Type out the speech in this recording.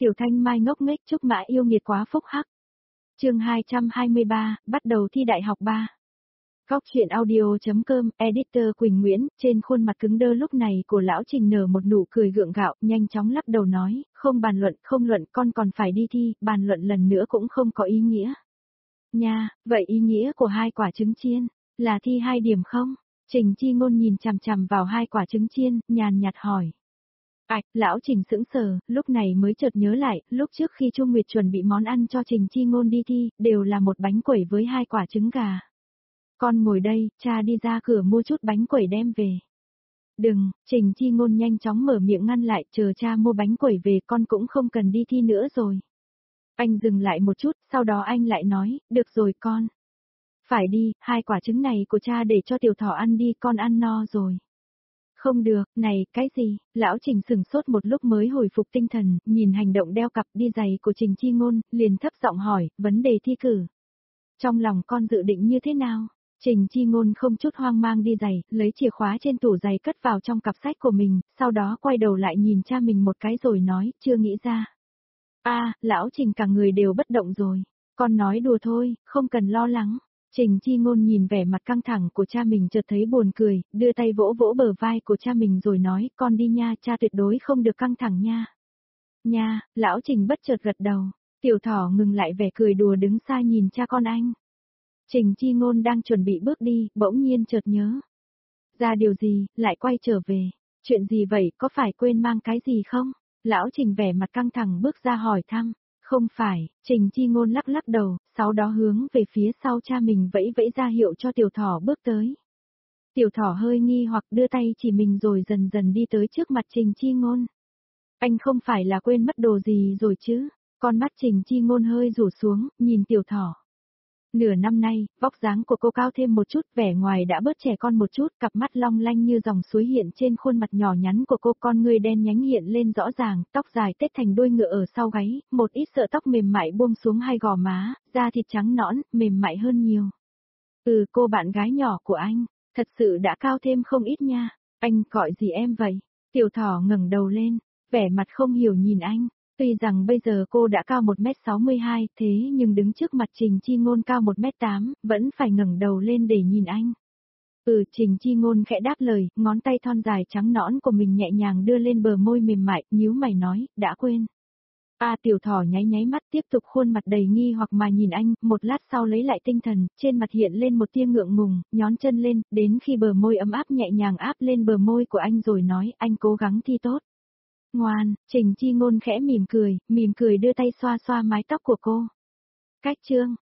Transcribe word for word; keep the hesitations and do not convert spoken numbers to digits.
Tiểu Thanh Mai ngốc nghếch Trúc Mã yêu nghiệt quá phúc hắc. Chương hai trăm hai mươi ba, bắt đầu thi đại học ba. Góc truyện audio.com, editor Quỳnh Nguyễn, trên khuôn mặt cứng đơ lúc này của lão Trình nở một nụ cười gượng gạo, nhanh chóng lắc đầu nói, không bàn luận, không luận, con còn phải đi thi, bàn luận lần nữa cũng không có ý nghĩa. Nha, vậy ý nghĩa của hai quả trứng chiên, là thi hai điểm không? Trình Chi Ngôn nhìn chằm chằm vào hai quả trứng chiên, nhàn nhạt hỏi. Ảch, lão Trình sững sờ, lúc này mới chợt nhớ lại, lúc trước khi Chu Nguyệt chuẩn bị món ăn cho Trình Chi Ngôn đi thi, đều là một bánh quẩy với hai quả trứng gà. Con ngồi đây, cha đi ra cửa mua chút bánh quẩy đem về. Đừng, Trình Chi Ngôn nhanh chóng mở miệng ngăn lại, chờ cha mua bánh quẩy về con cũng không cần đi thi nữa rồi. Anh dừng lại một chút, sau đó anh lại nói, được rồi con. Phải đi, hai quả trứng này của cha để cho Tiểu Thỏ ăn đi, con ăn no rồi. Không được, này, cái gì? Lão Trình sửng sốt một lúc mới hồi phục tinh thần, nhìn hành động đeo cặp đi giày của Trình Chi Ngôn, liền thấp giọng hỏi, vấn đề thi cử. Trong lòng con dự định như thế nào? Trình Chi Ngôn không chút hoang mang đi giày, lấy chìa khóa trên tủ giày cất vào trong cặp sách của mình, sau đó quay đầu lại nhìn cha mình một cái rồi nói, chưa nghĩ ra. A, lão Trình cả người đều bất động rồi. Con nói đùa thôi, không cần lo lắng. Trình Chi Ngôn nhìn vẻ mặt căng thẳng của cha mình chợt thấy buồn cười, đưa tay vỗ vỗ bờ vai của cha mình rồi nói, con đi nha, cha tuyệt đối không được căng thẳng nha. Nha, lão Trình bất chợt gật đầu, Tiểu Thỏ ngừng lại vẻ cười đùa đứng xa nhìn cha con anh. Trình Chi Ngôn đang chuẩn bị bước đi, bỗng nhiên chợt nhớ. Ra điều gì, lại quay trở về, chuyện gì vậy, có phải quên mang cái gì không? Lão Trình vẻ mặt căng thẳng bước ra hỏi thăm. Không phải, Trình Chi Ngôn lắc lắc đầu, sau đó hướng về phía sau cha mình vẫy vẫy ra hiệu cho Tiểu Thỏ bước tới. Tiểu Thỏ hơi nghi hoặc đưa tay chỉ mình rồi dần dần đi tới trước mặt Trình Chi Ngôn. Anh không phải là quên mất đồ gì rồi chứ? Con mắt Trình Chi Ngôn hơi rủ xuống, nhìn Tiểu Thỏ. Nửa năm nay, vóc dáng của cô cao thêm một chút, vẻ ngoài đã bớt trẻ con một chút, cặp mắt long lanh như dòng suối hiện trên khuôn mặt nhỏ nhắn của cô, con người đen nhánh hiện lên rõ ràng, tóc dài tết thành đuôi ngựa ở sau gáy, một ít sợi tóc mềm mại buông xuống hai gò má, da thịt trắng nõn, mềm mại hơn nhiều. Ừ, cô bạn gái nhỏ của anh, thật sự đã cao thêm không ít nha. Anh gọi gì em vậy? Tiểu Thỏ ngẩng đầu lên, vẻ mặt không hiểu nhìn anh. Tuy rằng bây giờ cô đã cao một mét sáu mươi hai, thế nhưng đứng trước mặt Trình Chi Ngôn cao một mét tám, vẫn phải ngẩng đầu lên để nhìn anh. Ừ, Trình Chi Ngôn khẽ đáp lời, ngón tay thon dài trắng nõn của mình nhẹ nhàng đưa lên bờ môi mềm mại, nhíu mày nói, đã quên. A Tiểu Thỏ nháy nháy mắt tiếp tục khuôn mặt đầy nghi hoặc mà nhìn anh, một lát sau lấy lại tinh thần, trên mặt hiện lên một tia ngượng ngùng, nhón chân lên, đến khi bờ môi ấm áp nhẹ nhàng áp lên bờ môi của anh rồi nói, anh cố gắng thi tốt. Ngoan, Trình Chi Ngôn khẽ mỉm cười, mỉm cười đưa tay xoa xoa mái tóc của cô. Cách chương,